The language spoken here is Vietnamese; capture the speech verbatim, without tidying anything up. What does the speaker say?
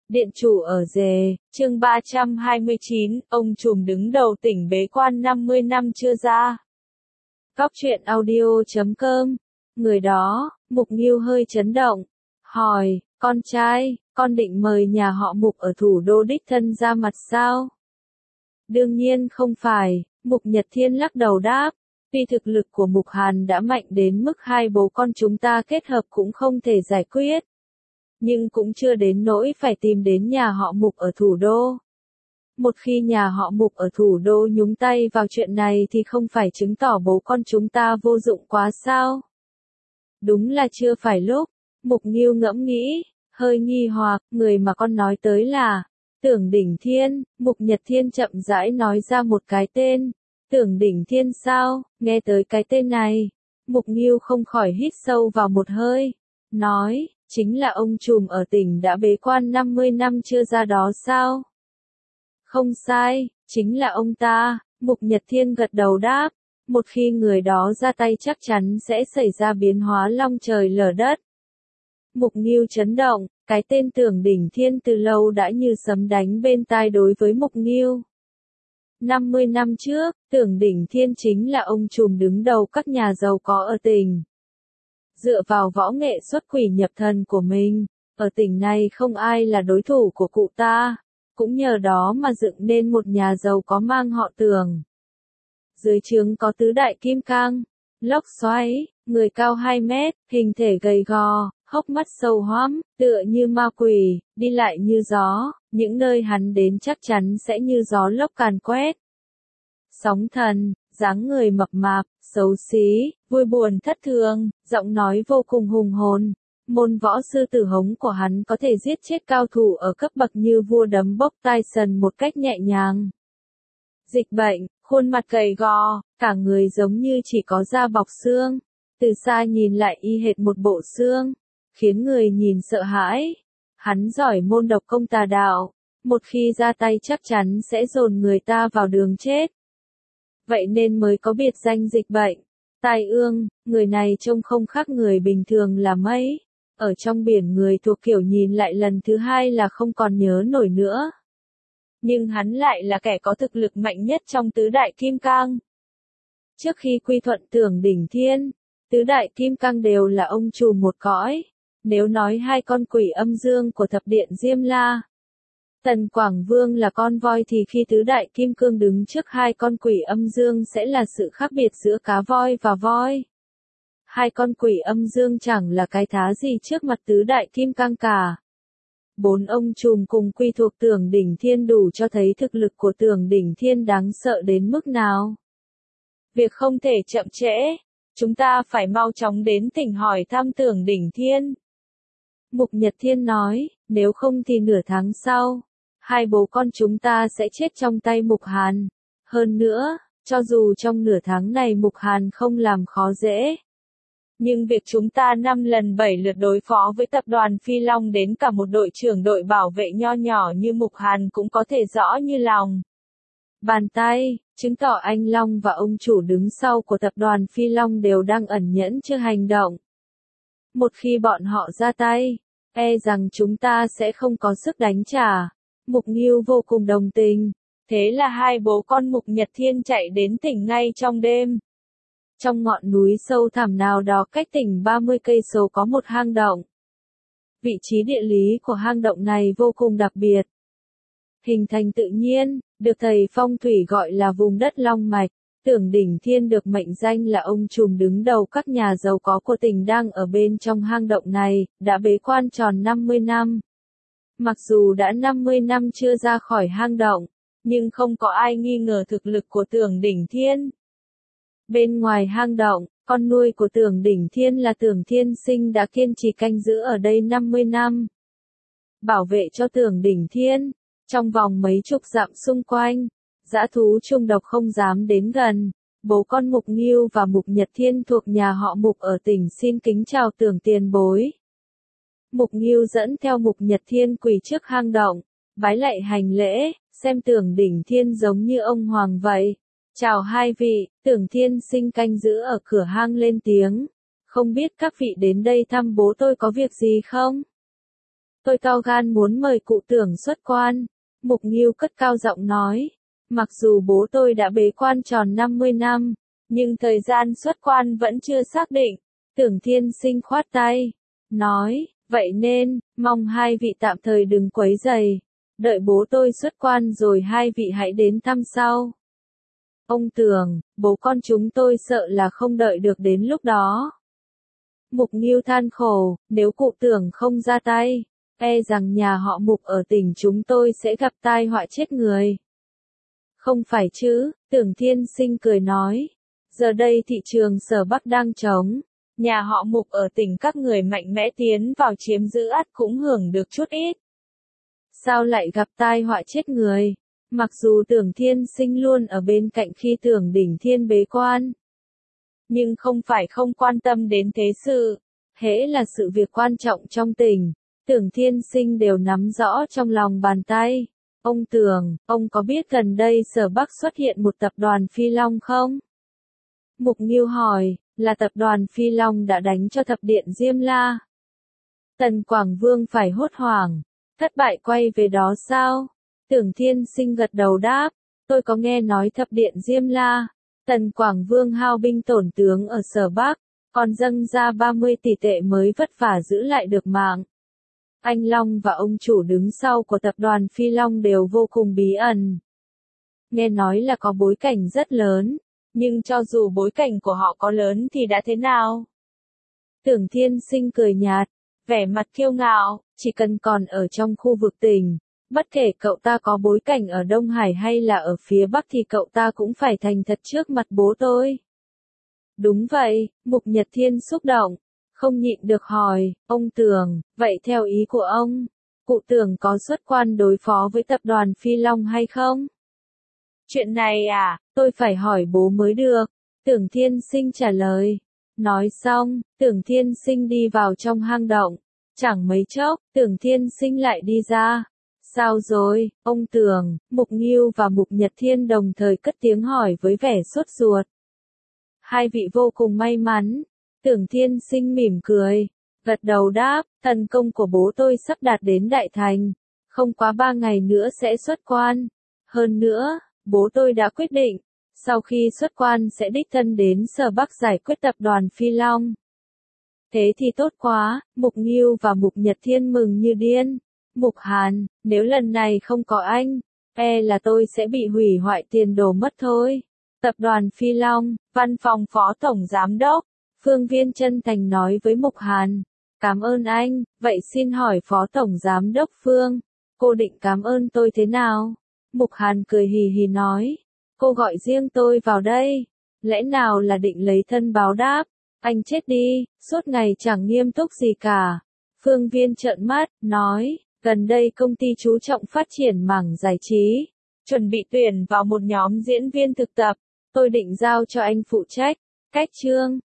Điện chủ ở Dề, chương ba trăm hai mươi chín, ông trùm đứng đầu tỉnh bế quan năm mươi năm chưa ra. Cóc truyện audio chấm com, người đó, Mục Nghiêu hơi chấn động, hỏi, con trai, con định mời nhà họ Mục ở thủ đô đích thân ra mặt sao? Đương nhiên không phải, Mục Nhật Thiên lắc đầu đáp, vì thực lực của Mục Hàn đã mạnh đến mức hai bố con chúng ta kết hợp cũng không thể giải quyết. Nhưng cũng chưa đến nỗi phải tìm đến nhà họ Mục ở thủ đô. Một khi nhà họ Mục ở thủ đô nhúng tay vào chuyện này thì không phải chứng tỏ bố con chúng ta vô dụng quá sao? Đúng là chưa phải lúc, Mục Nghiêu ngẫm nghĩ, hơi nghi hoặc, người mà con nói tới là Tưởng Đỉnh Thiên. Mục Nhật Thiên chậm rãi nói ra một cái tên. Tưởng Đỉnh Thiên sao? Nghe tới cái tên này, Mục Nghiêu không khỏi hít sâu vào một hơi, nói, chính là ông trùm ở tỉnh đã bế quan năm mươi năm chưa ra đó sao? Không sai, chính là ông ta. Mục Nhật Thiên gật đầu đáp, một khi người đó ra tay chắc chắn sẽ xảy ra biến hóa long trời lở đất. Mục Nghiêu chấn động, cái tên Tưởng Đỉnh Thiên từ lâu đã như sấm đánh bên tai đối với Mục Nghiêu. năm mươi năm trước, Tưởng Đỉnh Thiên chính là ông trùm đứng đầu các nhà giàu có ở tỉnh. Dựa vào võ nghệ xuất quỷ nhập thần của mình, ở tỉnh này không ai là đối thủ của cụ ta, cũng nhờ đó mà dựng nên một nhà giàu có mang họ Tưởng. Dưới trướng có tứ đại kim cang, lốc xoáy, người cao hai mét, hình thể gầy gò, hốc mắt sâu hoắm, tựa như ma quỷ, đi lại như gió, những nơi hắn đến chắc chắn sẽ như gió lốc càn quét. Sóng thần, dáng người mập mạp, xấu xí, vui buồn thất thường, giọng nói vô cùng hùng hồn. Môn võ sư tử hống của hắn có thể giết chết cao thủ ở cấp bậc như vua đấm bốc Tyson một cách nhẹ nhàng. Dịch bệnh, khuôn mặt gầy gò, cả người giống như chỉ có da bọc xương, từ xa nhìn lại y hệt một bộ xương, khiến người nhìn sợ hãi. Hắn giỏi môn độc công tà đạo, một khi ra tay chắc chắn sẽ dồn người ta vào đường chết. Vậy nên mới có biệt danh dịch bệnh, tai ương. Người này trông không khác người bình thường là mấy. Ở trong biển người thuộc kiểu nhìn lại lần thứ hai là không còn nhớ nổi nữa. Nhưng hắn lại là kẻ có thực lực mạnh nhất trong tứ đại kim cang. Trước khi quy thuận Tưởng Đỉnh Thiên, tứ đại kim cang đều là ông trùm một cõi. Nếu nói hai con quỷ âm dương của thập điện Diêm La, Tần Quảng Vương là con voi thì khi tứ đại kim cương đứng trước hai con quỷ âm dương sẽ là sự khác biệt giữa cá voi và voi. Hai con quỷ âm dương chẳng là cái thá gì trước mặt tứ đại kim cang cả. Bốn ông trùm cùng quy thuộc Tưởng Đỉnh Thiên đủ cho thấy thực lực của Tưởng Đỉnh Thiên đáng sợ đến mức nào. Việc không thể chậm trễ, chúng ta phải mau chóng đến tỉnh hỏi thăm Tưởng Đỉnh Thiên. Mục Nhật Thiên nói, nếu không thì nửa tháng sau, hai bố con chúng ta sẽ chết trong tay Mục Hàn. Hơn nữa, cho dù trong nửa tháng này Mục Hàn không làm khó dễ, nhưng việc chúng ta năm lần bảy lượt đối phó với tập đoàn Phi Long đến cả một đội trưởng đội bảo vệ nho nhỏ như Mục Hàn cũng có thể rõ như lòng bàn tay, chứng tỏ anh Long và ông chủ đứng sau của tập đoàn Phi Long đều đang ẩn nhẫn chưa hành động. Một khi bọn họ ra tay, e rằng chúng ta sẽ không có sức đánh trả. Mục Nghiêu vô cùng đồng tình. Thế là hai bố con Mục Nhật Thiên chạy đến tỉnh ngay trong đêm. Trong ngọn núi sâu thẳm nào đó cách tỉnh ba mươi cây số có một hang động. Vị trí địa lý của hang động này vô cùng đặc biệt. Hình thành tự nhiên, được thầy phong thủy gọi là vùng đất long mạch. Tưởng Đỉnh Thiên được mệnh danh là ông trùm đứng đầu các nhà giàu có của tỉnh đang ở bên trong hang động này, đã bế quan tròn năm mươi năm. Mặc dù đã năm mươi năm chưa ra khỏi hang động, nhưng không có ai nghi ngờ thực lực của Tưởng Đỉnh Thiên. Bên ngoài hang động, con nuôi của Tưởng Đỉnh Thiên là Tưởng Thiên Sinh đã kiên trì canh giữ ở đây năm mươi năm. Bảo vệ cho Tưởng Đỉnh Thiên, trong vòng mấy chục dặm xung quanh, dã thú trung độc không dám đến gần. Bố con Mục Nghiêu và Mục Nhật Thiên thuộc nhà họ Mục ở tỉnh xin kính chào Tưởng tiền bối. Mục Nghiêu dẫn theo Mục Nhật Thiên quỳ trước hang động, bái lạy hành lễ, xem Tưởng Đỉnh Thiên giống như ông hoàng vậy. Chào hai vị. Tưởng Thiên Sinh canh giữ ở cửa hang lên tiếng. Không biết các vị đến đây thăm bố tôi có việc gì không? Tôi cao gan muốn mời cụ Tưởng xuất quan. Mục Nghiêu cất cao giọng nói. Mặc dù bố tôi đã bế quan tròn năm mươi năm, nhưng thời gian xuất quan vẫn chưa xác định. Tưởng Thiên Sinh khoát tay, nói, vậy nên, mong hai vị tạm thời đừng quấy rầy. Đợi bố tôi xuất quan rồi hai vị hãy đến thăm sau. Ông Tưởng, bố con chúng tôi sợ là không đợi được đến lúc đó. Mục Nghiêu than khổ, nếu cụ Tưởng không ra tay, e rằng nhà họ Mục ở tỉnh chúng tôi sẽ gặp tai họa chết người. Không phải chứ, Tưởng Thiên Sinh cười nói. Giờ đây thị trường Sở Bắc đang trống. Nhà họ Mục ở tỉnh các người mạnh mẽ tiến vào chiếm giữ ắt cũng hưởng được chút ít. Sao lại gặp tai họa chết người? Mặc dù Tưởng Thiên Sinh luôn ở bên cạnh khi Tưởng Đỉnh Thiên bế quan, nhưng không phải không quan tâm đến thế sự. Hễ là sự việc quan trọng trong tỉnh, Tưởng Thiên Sinh đều nắm rõ trong lòng bàn tay. Ông Tưởng, ông có biết gần đây Sở Bắc xuất hiện một tập đoàn Phi Long không? Mục Nghiêu hỏi, là tập đoàn Phi Long đã đánh cho thập điện Diêm La. Tần Quảng Vương phải hốt hoảng, thất bại quay về đó sao? Tưởng Thiên Sinh gật đầu đáp, tôi có nghe nói thập điện Diêm La, Tần Quảng Vương hao binh tổn tướng ở Sở Bắc, còn dâng ra ba mươi tỷ tệ mới vất vả giữ lại được mạng. Anh Long và ông chủ đứng sau của tập đoàn Phi Long đều vô cùng bí ẩn. Nghe nói là có bối cảnh rất lớn, nhưng cho dù bối cảnh của họ có lớn thì đã thế nào? Tưởng Thiên Sinh cười nhạt, vẻ mặt kiêu ngạo, chỉ cần còn ở trong khu vực tỉnh, bất kể cậu ta có bối cảnh ở Đông Hải hay là ở phía Bắc thì cậu ta cũng phải thành thật trước mặt bố tôi. Đúng vậy, Mục Nhật Thiên xúc động, không nhịn được hỏi, ông Tưởng, vậy theo ý của ông, cụ Tưởng có xuất quan đối phó với tập đoàn Phi Long hay không? Chuyện này à, tôi phải hỏi bố mới được. Tưởng Thiên Sinh trả lời. Nói xong, Tưởng Thiên Sinh đi vào trong hang động. Chẳng mấy chốc, Tưởng Thiên Sinh lại đi ra. Sao rồi, ông Tưởng? Mục Nghiêu và Mục Nhật Thiên đồng thời cất tiếng hỏi với vẻ sốt ruột. Hai vị vô cùng may mắn. Tưởng Thiên Sinh mỉm cười, gật đầu đáp, thần công của bố tôi sắp đạt đến đại thành. Không quá ba ngày nữa sẽ xuất quan. Hơn nữa, bố tôi đã quyết định, sau khi xuất quan sẽ đích thân đến Sở Bắc giải quyết tập đoàn Phi Long. Thế thì tốt quá, Mục Nghiêu và Mục Nhật Thiên mừng như điên. Mục Hàn, nếu lần này không có anh, e là tôi sẽ bị hủy hoại tiền đồ mất thôi. Tập đoàn Phi Long, văn phòng phó tổng giám đốc, Phương Viên chân thành nói với Mục Hàn. Cảm ơn anh, vậy xin hỏi phó tổng giám đốc Phương, cô định cảm ơn tôi thế nào? Mục Hàn cười hì hì nói, cô gọi riêng tôi vào đây, lẽ nào là định lấy thân báo đáp, anh chết đi, suốt ngày chẳng nghiêm túc gì cả. Phương Viên trợn mắt, nói, gần đây công ty chú trọng phát triển mảng giải trí, chuẩn bị tuyển vào một nhóm diễn viên thực tập, tôi định giao cho anh phụ trách, cách chương.